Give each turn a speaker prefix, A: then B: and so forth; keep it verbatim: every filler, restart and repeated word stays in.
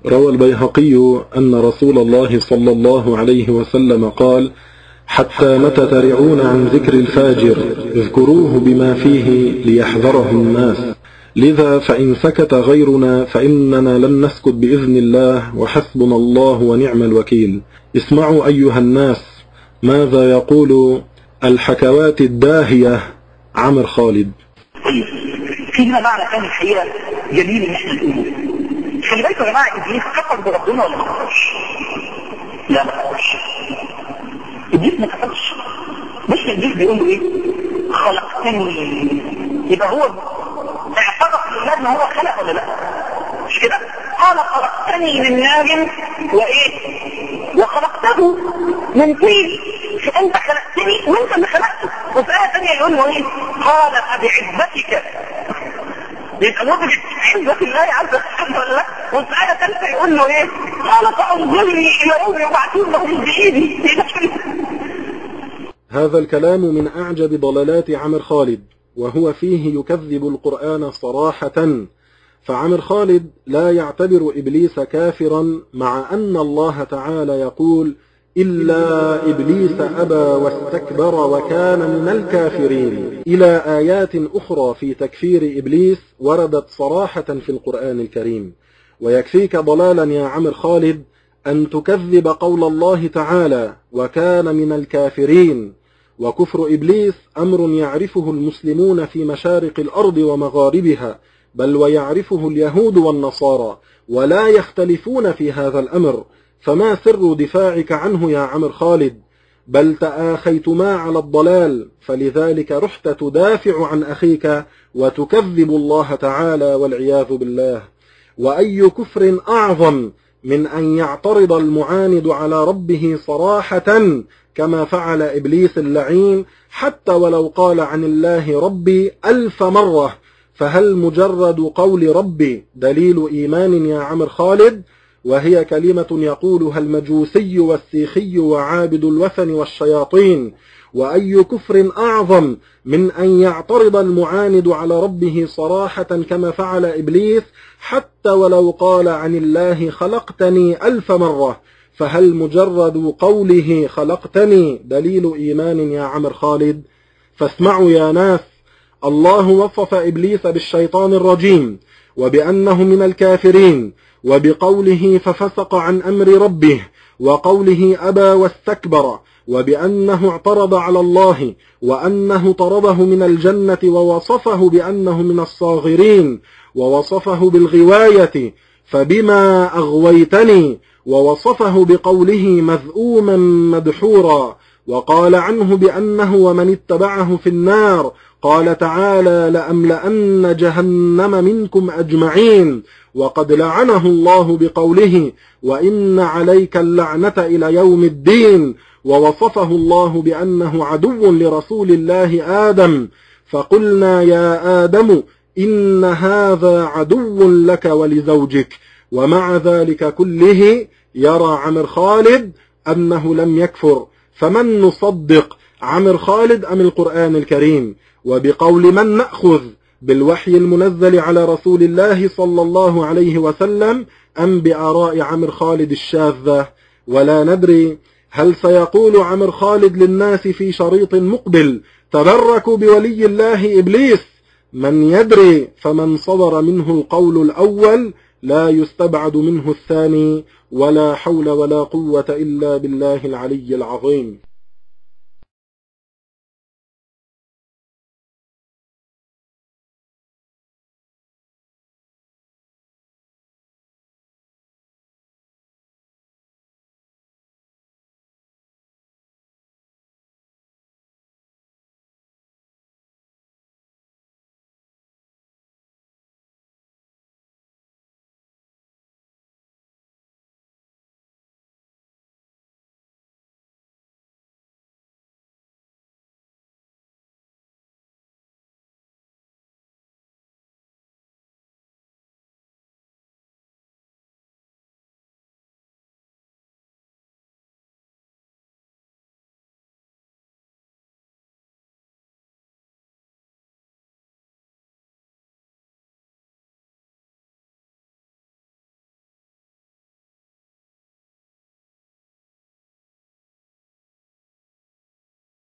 A: روى البيهقي أن رسول الله صلى الله عليه وسلم قال: حتى متى ترعون عن ذكر الفاجر اذكروه بما فيه ليحذره الناس، لذا فإن سكت غيرنا فإننا لن نسكت بإذن الله، وحسبنا الله ونعم الوكيل. اسمعوا أيها الناس ماذا يقول الحكوات الداهية عمر خالد.
B: في هنا معنى ثاني الحقيقة جميل ان احنا نقوله. خلي بالكم يا جماعة، ابليس كفر بربنا ولا ما كفرش؟ لا ما كفرش. ابليس ما كفرش. مش ابليس بيقول له ايه؟ خلقتني. يبقى هو اعترف لله ان هو خلق ولا لا؟ مش كده؟ قال خلقتني من نار وايه؟ وخلقته من طين. فانت خلقتني وانت اللي خلقته. وفي آية ثانية يقول له ايه؟ قال فبعزتك. يبقى نضرب عزة الله عز وجل ولا لا؟ وفي آية ثالثة يقول له ايه؟ قال فانظرني الى يوم يبعثون من بايدي.
A: هذا الكلام من أعجب ضلالات عمر خالد، وهو فيه يكذب القرآن صراحة. فعمر خالد لا يعتبر إبليس كافرا، مع أن الله تعالى يقول: إلا إبليس أبى واستكبر وكان من الكافرين، إلى آيات أخرى في تكفير إبليس وردت صراحة في القرآن الكريم. ويكفيك ضلالا يا عمر خالد أن تكذب قول الله تعالى: وكان من الكافرين. وكفر إبليس أمر يعرفه المسلمون في مشارق الأرض ومغاربها، بل ويعرفه اليهود والنصارى، ولا يختلفون في هذا الأمر. فما سر دفاعك عنه يا عمر خالد؟ بل تآخيتما على الضلال، فلذلك رحت تدافع عن أخيك وتكذب الله تعالى والعياذ بالله. وأي كفر أعظم من أن يعترض المعاند على ربه صراحة كما فعل إبليس اللعين، حتى ولو قال عن الله ربي ألف مرة؟ فهل مجرد قول ربي دليل إيمان يا عمر خالد؟ وهي كلمة يقولها المجوسي والسيخي وعابد الوثن والشياطين. وأي كفر أعظم من أن يعترض المعاند على ربه صراحة كما فعل إبليس، حتى ولو قال عن الله خلقتني ألف مرة؟ فهل مجرد قوله خلقتني دليل إيمان يا عمر خالد؟ فاسمعوا يا ناس، الله وصف إبليس بالشيطان الرجيم وبأنه من الكافرين، وبقوله ففسق عن أمر ربه، وقوله أبى واستكبر، وبأنه اعترض على الله، وأنه طرده من الجنة، ووصفه بأنه من الصاغرين، ووصفه بالغواية فبما أغويتني، ووصفه بقوله مذءوما مدحورا، وقال عنه بأنه ومن اتبعه في النار. قال تعالى: لأملأن جهنم منكم أجمعين. وقد لعنه الله بقوله: وإن عليك اللعنة إلى يوم الدين. ووصفه الله بأنه عدو لرسول الله آدم، فقلنا يا آدم إن هذا عدو لك ولزوجك. ومع ذلك كله يرى عمر خالد أنه لم يكفر. فمن نصدق، عمر خالد أم القرآن الكريم؟ وبقول من نأخذ، بالوحي المنزل على رسول الله صلى الله عليه وسلم أم بآراء عمر خالد الشاذة؟ ولا ندري هل سيقول عمر خالد للناس في شريط مقبل: تبركوا بولي الله إبليس؟ من يدري؟ فمن صدر منه القول الأول لا يستبعد منه الثاني، ولا حول ولا قوة إلا بالله العلي العظيم.